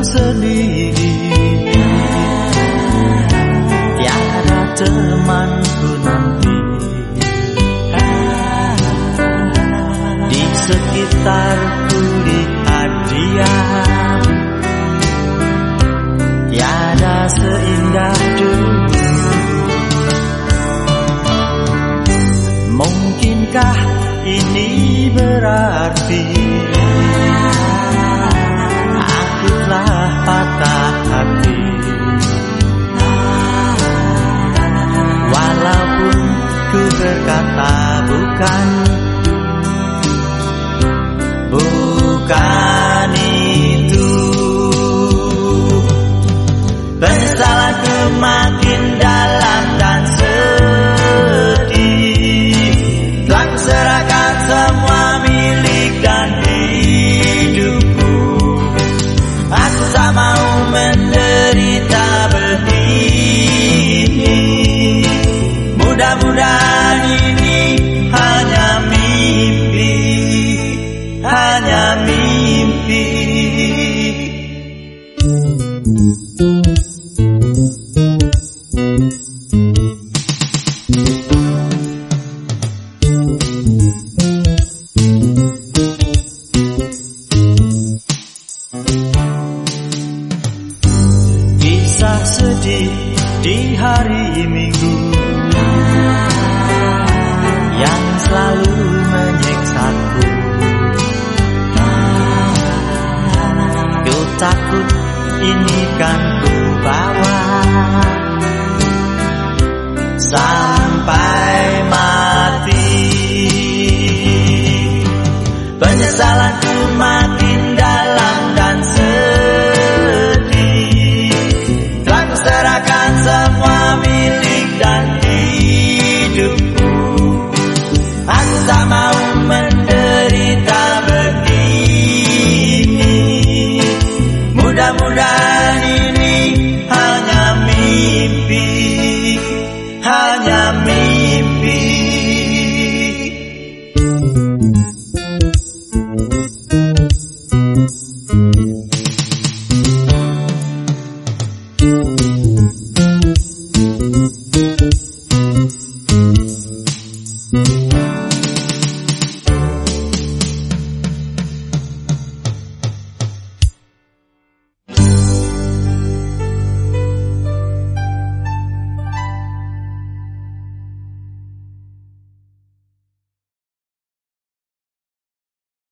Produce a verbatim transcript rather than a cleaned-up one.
sendiri, tiada temanku nanti. Di sekitarku lihat dia, tiada seindah dulu. Mungkinkah ini berarti aku telah patah hati? Walaupun ku berkata bukan, bukan itu. Penyesalanku makin dalam dan sedih. Telah kuserahkan semua milik dan hidupku. Aku tak mau menderita begini. Mudah-mudahan ini hanya mimpi, hanya mimpi. Kisah sedih di hari Minggu yang selalu menyiksaku. Ku takut ini kan ku bawa.